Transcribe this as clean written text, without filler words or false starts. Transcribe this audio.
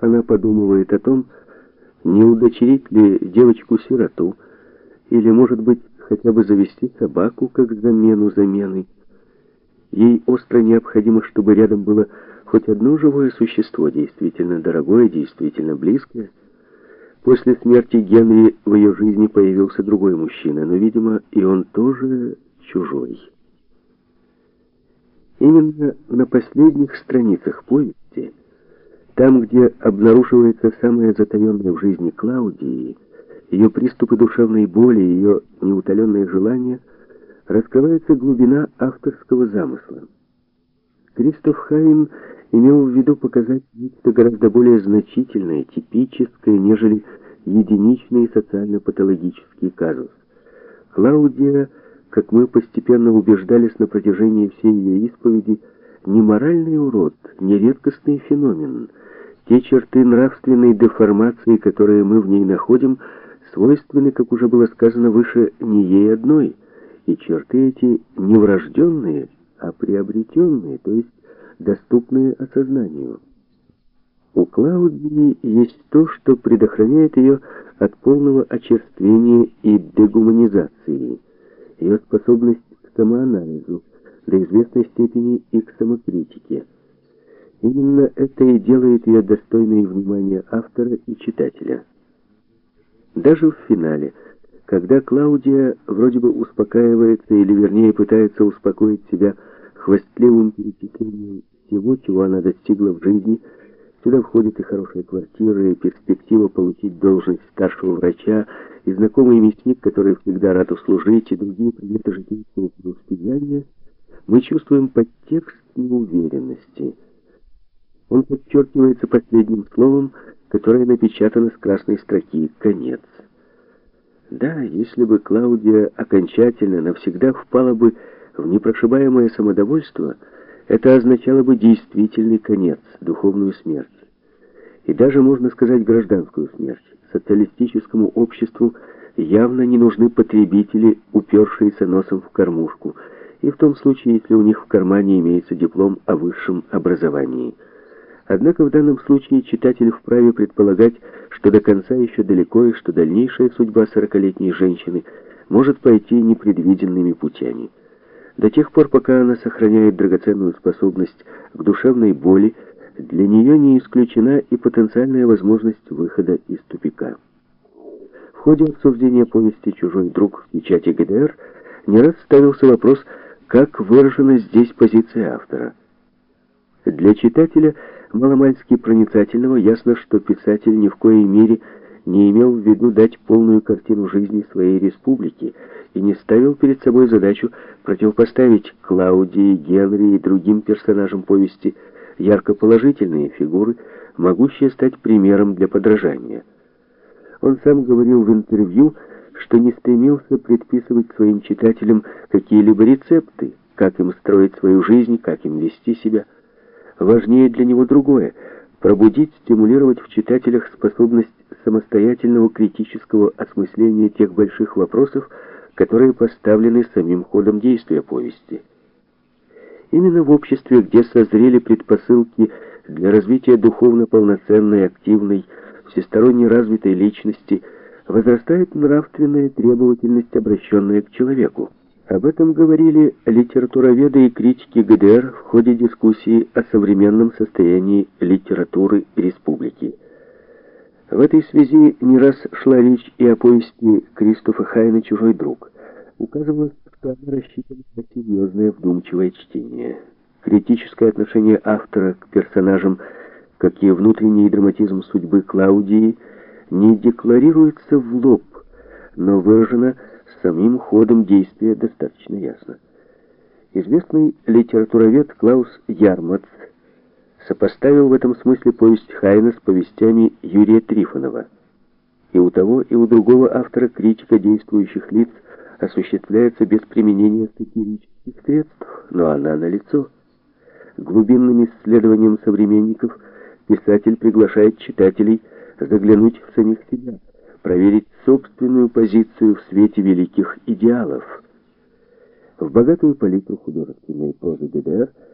она подумывает о том, не удочерить ли девочку-сироту, или, может быть, хотя бы завести собаку как замену замены. Ей остро необходимо, чтобы рядом было хоть одно живое существо, действительно дорогое, действительно близкое. После смерти Генри в ее жизни появился другой мужчина, но, видимо, и он тоже чужой. Именно на последних страницах повести, там, где обнаруживается самое затаенное в жизни Клаудии, ее приступы душевной боли, ее неутоленные желания, раскрывается глубина авторского замысла. Кристоф Хайн имел в виду показать нечто гораздо более значительное, типическое, нежели единичный социально-патологический казус. Клаудия, как мы постепенно убеждались на протяжении всей ее исповеди, не моральный урод, не редкостный феномен. Те черты нравственной деформации, которые мы в ней находим, свойственны, как уже было сказано выше, не ей одной, и черты эти не врожденные, а приобретенные, то есть доступные осознанию. У Клаудии есть то, что предохраняет ее от полного очерствения и дегуманизации, ее способность к самоанализу, до известной степени и к самокритике. Именно это и делает ее достойной внимания автора и читателя. Даже в финале, когда Клаудия вроде бы успокаивается, или вернее пытается успокоить себя хвастливым перечислением всего, чего она достигла в жизни, сюда входит и хорошая квартира, и перспектива получить должность старшего врача, и знакомый мясник, который всегда рад услужить, и другие предметы житейского преуспеяния, мы чувствуем подтекст неуверенности. Он подчеркивается последним словом, которое напечатано с красной строки «Конец». Да, если бы Клаудия окончательно, навсегда впала бы в непрошибаемое самодовольство, это означало бы действительный конец, духовную смерть. И даже, можно сказать, гражданскую смерть. Социалистическому обществу явно не нужны потребители, упершиеся носом в кормушку, и в том случае, если у них в кармане имеется диплом о высшем образовании. Однако в данном случае читатель вправе предполагать, что до конца еще далеко, и что дальнейшая судьба 40-летней женщины может пойти непредвиденными путями. До тех пор, пока она сохраняет драгоценную способность к душевной боли, для нее не исключена и потенциальная возможность выхода из тупика. В ходе обсуждения повести «Чужой друг» в печати ГДР не раз ставился вопрос, как выражена здесь позиция автора. Для читателя, маломальски проницательного, ясно, что писатель ни в коей мере не имел в виду дать полную картину жизни своей республики и не ставил перед собой задачу противопоставить Клаудии, Генри и другим персонажам повести ярко положительные фигуры, могущие стать примером для подражания. Он сам говорил в интервью, что не стремился предписывать своим читателям какие-либо рецепты, как им строить свою жизнь, как им вести себя. Важнее для него другое — пробудить, стимулировать в читателях способность самостоятельного критического осмысления тех больших вопросов, которые поставлены самим ходом действия повести. Именно в обществе, где созрели предпосылки для развития духовно полноценной, активной, всесторонне развитой личности, возрастает нравственная требовательность, обращенная к человеку. Об этом говорили литературоведы и критики ГДР в ходе дискуссии о современном состоянии литературы республики. В этой связи не раз шла речь и о повести Кристофа Хайна «Чужой друг». Указывалось, что она рассчитана на серьезное, вдумчивое чтение. Критическое отношение автора к персонажам, как и внутренний драматизм судьбы Клаудии, не декларируется в лоб, но выражено самим ходом действия достаточно ясно. Известный литературовед Клаус Ярмац сопоставил в этом смысле повесть Хайна с повестями Юрия Трифонова. И у того, и у другого автора критика действующих лиц осуществляется без применения сатирических средств, но она налицо. Глубинным исследованием современников писатель приглашает читателей заглянуть в самих себя, проверить собственную позицию в свете великих идеалов. В богатую палитру художественной прозы ГДР